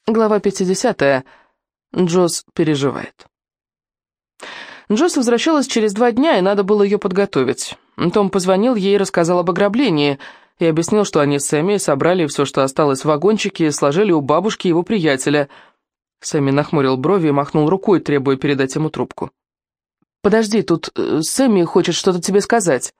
Глава 50. Джосс переживает. Джосс возвращалась через 2 дня, и надо было ее подготовить. Том позвонил ей и рассказал об ограблении, и объяснил, что они с Сэмми собрали все, что осталось в вагончике, и сложили у бабушки его приятеля. Сэмми нахмурил брови и махнул рукой, требуя передать ему трубку. «Подожди, тут Сэмми хочет что-то тебе сказать».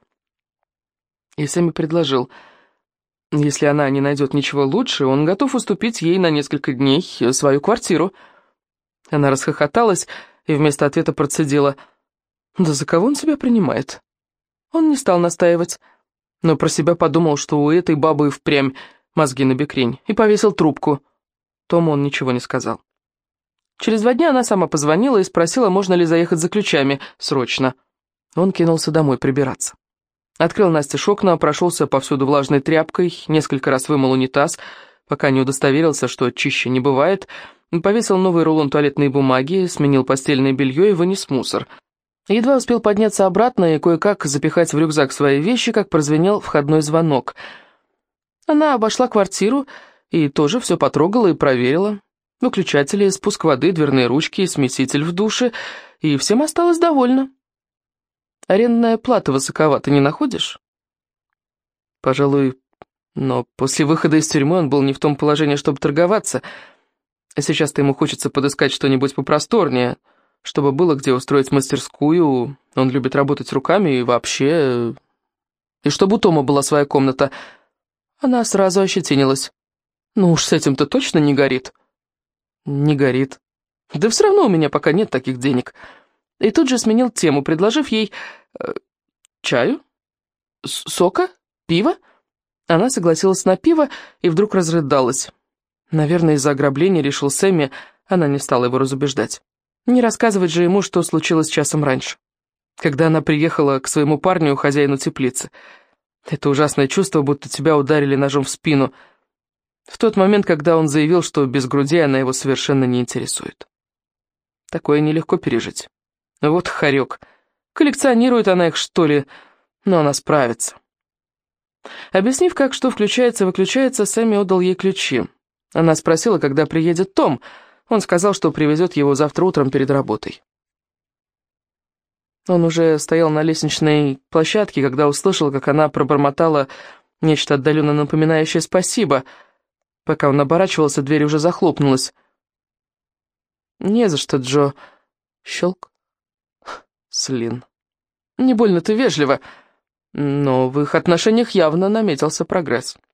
И Сэмми предложил: если она не найдет ничего лучше, он готов уступить ей на несколько дней свою квартиру. Она расхохоталась и вместо ответа процедила: «Да за кого он себя принимает?» Он не стал настаивать, но про себя подумал, что у этой бабы и впрямь мозги набекрень, и повесил трубку. Тому он ничего не сказал. Через 2 дня она сама позвонила и спросила, можно ли заехать за ключами, срочно. Он кинулся домой прибираться. Открыл настежь окна, прошелся повсюду влажной тряпкой, несколько раз вымыл унитаз, пока не удостоверился, что чище не бывает, повесил новый рулон туалетной бумаги, сменил постельное белье и вынес мусор. Едва успел подняться обратно и кое-как запихать в рюкзак свои вещи, как прозвенел входной звонок. Она обошла квартиру и тоже все потрогала и проверила. Выключатели, спуск воды, дверные ручки, смеситель в душе, и всем осталось довольно. Арендная плата высоковата, не находишь? Пожалуй, но после выхода из тюрьмы он был не в том положении, чтобы торговаться. Сейчас-то ему хочется подыскать что-нибудь попросторнее, чтобы было где устроить мастерскую. Он любит работать руками и вообще... И чтобы у Тома была своя комната. Она сразу ощетинилась. Ну уж с этим-то точно не горит. Не горит. Да все равно у меня пока нет таких денег. И тут же сменил тему, предложив ей чаю, сока, пива. Она согласилась на пиво и вдруг разрыдалась. Наверное, из-за ограбления, решил Сэмми, она не стала его разубеждать. Не рассказывать же ему, что случилось часом раньше, когда она приехала к своему парню, хозяину теплицы. Это ужасное чувство, будто тебя ударили ножом в спину. В тот момент, когда он заявил, что без груди она его совершенно не интересует. Такое нелегко пережить. Вот хорек. Коллекционирует она их, что ли, но она справится. Объяснив, как что включается и выключается, Сэмми отдал ей ключи. Она спросила, когда приедет Том. Он сказал, что привезет его завтра утром перед работой. Он уже стоял на лестничной площадке, когда услышал, как она пробормотала нечто отдаленно напоминающее «спасибо». Пока он оборачивался, дверь уже захлопнулась. «Не за что, Джо». Щелк. Слин. Не больно-то вежливо, но в их отношениях явно наметился прогресс.